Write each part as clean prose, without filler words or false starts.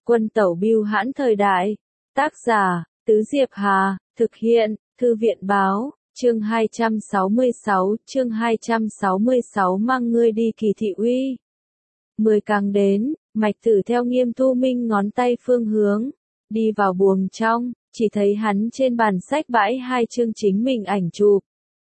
Quân tẩu bưu hãn thời đại. Tác giả, Tứ Diệp Hà, thực hiện, Thư viện báo, chương 266 mang ngươi đi Kỳ Thị Uy. 10 càng đến, Mạch Tử theo Nghiêm Thu Minh ngón tay phương hướng, đi vào buồng trong, chỉ thấy hắn trên bàn sách bãi 2 chương chính mình ảnh chụp.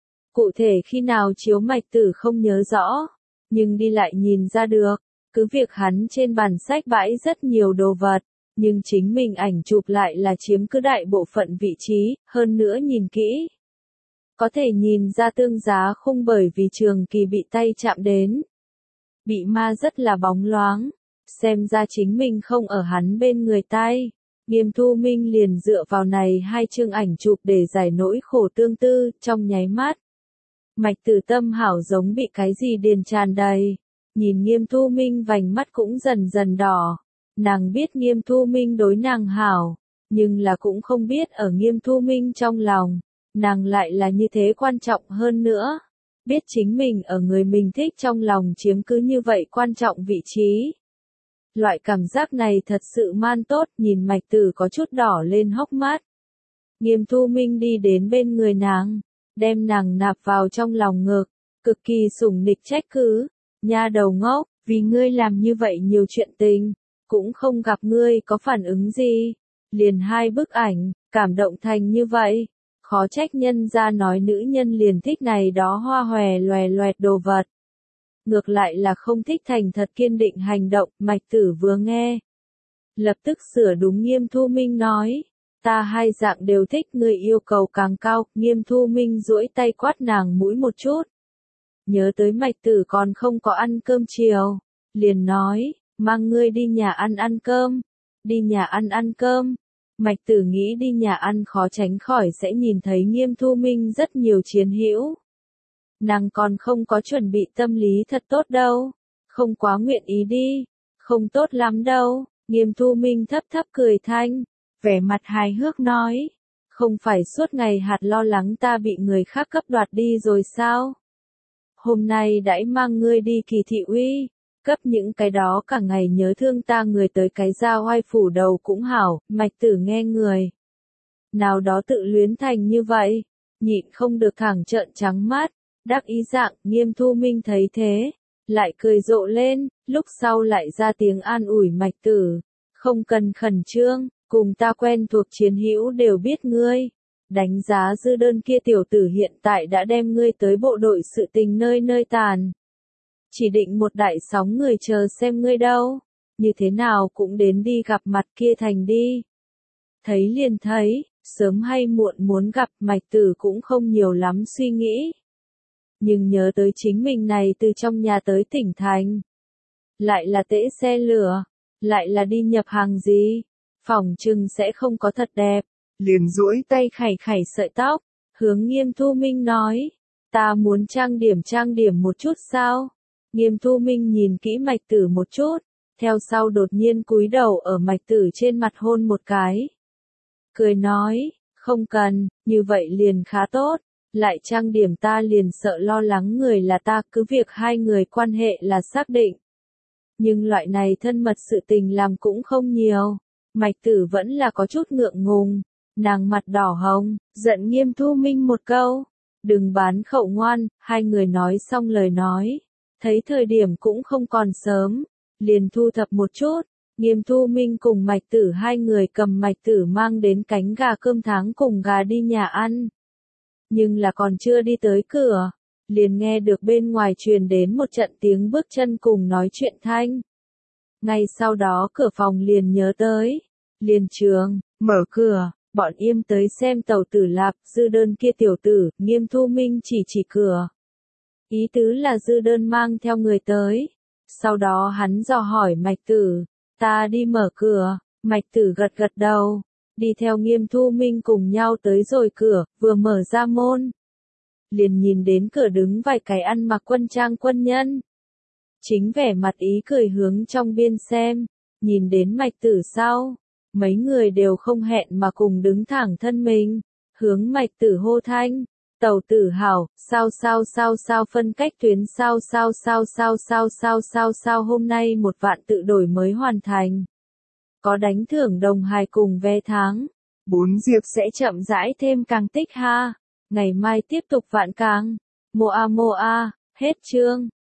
Cụ thể khi nào chiếu Mạch Tử không nhớ rõ, nhưng đi lại nhìn ra được, cứ việc hắn trên bàn sách bãi rất nhiều đồ vật, nhưng chính mình ảnh chụp lại là chiếm cứ đại bộ phận vị trí, hơn nữa nhìn kỹ. Có thể nhìn ra tương giá khung bởi vì Trường Kỳ bị tay chạm đến. Bị ma rất là bóng loáng, xem ra chính mình không ở hắn bên người tay. Nghiêm Thu Minh liền dựa vào này 2 chương ảnh chụp để giải nỗi khổ tương tư, trong nháy mắt. Mạch Tử tâm hảo giống bị cái gì điền tràn đầy, nhìn Nghiêm Thu Minh vành mắt cũng dần dần đỏ. Nàng biết Nghiêm Thu Minh đối nàng hảo, nhưng là cũng không biết ở Nghiêm Thu Minh trong lòng, nàng lại là như thế quan trọng hơn nữa. Biết chính mình ở người mình thích trong lòng chiếm cứ như vậy quan trọng vị trí. Loại cảm giác này thật sự man tốt, nhìn Mạch Tử có chút đỏ lên hốc mắt. Nghiêm Thu Minh đi đến bên người nàng, đem nàng nạp vào trong lòng ngực, cực kỳ sủng nịch trách cứ, nha đầu ngốc, vì ngươi làm như vậy nhiều chuyện tình, cũng không gặp ngươi có phản ứng gì, liền 2 bức ảnh, cảm động thành như vậy, khó trách nhân ra nói nữ nhân liền thích này đó hoa hòe loè loẹt đồ vật. Ngược lại là không thích thành thật kiên định hành động, Mạch Tử vừa nghe. Lập tức sửa đúng Nghiêm Thu Minh nói, ta 2 dạng đều thích, người yêu cầu càng cao. Nghiêm Thu Minh duỗi tay quát nàng mũi một chút. Nhớ tới Mạch Tử còn không có ăn cơm chiều, liền nói, mang ngươi đi nhà ăn cơm. Đi nhà ăn cơm. Mạch Tử nghĩ đi nhà ăn khó tránh khỏi sẽ nhìn thấy Nghiêm Thu Minh rất nhiều chiến hữu. Nàng còn không có chuẩn bị tâm lý thật tốt đâu, không quá nguyện ý đi, không tốt lắm đâu. Nghiêm Thu Minh thấp thấp cười thanh, vẻ mặt hài hước nói, không phải suốt ngày hạt lo lắng ta bị người khác cấp đoạt đi rồi sao? Hôm nay đãi mang ngươi đi Kỳ Thị Uy, cấp những cái đó cả ngày nhớ thương ta người tới cái ra oai phủ đầu cũng hảo. Mạch Tử nghe người nào đó tự luyến thành như vậy, nhịn không được thẳng trợn trắng mắt, đắc ý dạng. Nghiêm Thu Minh thấy thế, lại cười rộ lên, lúc sau lại ra tiếng an ủi Mạch Tử, không cần khẩn trương, cùng ta quen thuộc chiến hữu đều biết ngươi. Đánh giá Dư Đơn kia tiểu tử hiện tại đã đem ngươi tới bộ đội sự tình nơi nơi tàn. Chỉ định một đại sóng người chờ xem ngươi đâu, như thế nào cũng đến đi gặp mặt kia thành đi. Thấy liền thấy, sớm hay muộn muốn gặp. Mạch Tử cũng không nhiều lắm suy nghĩ. Nhưng nhớ tới chính mình này từ trong nhà tới tỉnh thành. Lại là tễ xe lửa, lại là đi nhập hàng gì, phỏng chừng sẽ không có thật đẹp. Liền duỗi tay khẩy khẩy sợi tóc, hướng Nghiêm Thu Minh nói, ta muốn trang điểm một chút sao? Nghiêm Thu Minh nhìn kỹ Mạch Tử một chút, theo sau đột nhiên cúi đầu ở Mạch Tử trên mặt hôn một cái. Cười nói, không cần, như vậy liền khá tốt, lại trang điểm ta liền sợ lo lắng người là ta, cứ việc 2 người quan hệ là xác định. Nhưng loại này thân mật sự tình làm cũng không nhiều, Mạch Tử vẫn là có chút ngượng ngùng, nàng mặt đỏ hồng, giận Nghiêm Thu Minh một câu, đừng bán khẩu ngoan. 2 người nói xong lời nói, thấy thời điểm cũng không còn sớm, liền thu thập một chút. Nghiêm Thu Minh cùng Mạch Tử 2 người cầm Mạch Tử mang đến cánh gà cơm tháng cùng gà đi nhà ăn. Nhưng là còn chưa đi tới cửa, liền nghe được bên ngoài truyền đến một trận tiếng bước chân cùng nói chuyện thanh. Ngay sau đó cửa phòng liền nhớ tới, liền trường, mở cửa, bọn Yêm tới xem Tẩu Tử Lạp. Dư Đơn kia tiểu tử. Nghiêm Thu Minh chỉ cửa. Ý tứ là Dư Đơn mang theo người tới. Sau đó hắn dò hỏi Mạch Tử, ta đi mở cửa. Mạch Tử gật đầu, đi theo Nghiêm Thu Minh cùng nhau tới rồi cửa, vừa mở ra môn. Liền nhìn đến cửa đứng vài cái ăn mặc quân trang quân nhân. Chính vẻ mặt ý cười hướng trong biên xem, nhìn đến Mạch Tử sau, mấy người đều không hẹn mà cùng đứng thẳng thân mình, hướng Mạch Tử hô thanh, Tẩu Tử hảo, sao phân cách tuyến sao hôm nay 1 vạn tự đổi mới hoàn thành. có đánh thưởng đồng hài cùng vé tháng. 4 Diệp sẽ chậm rãi thêm càng tích ha. Ngày mai tiếp tục vạn càng. Moa moa, hết chương.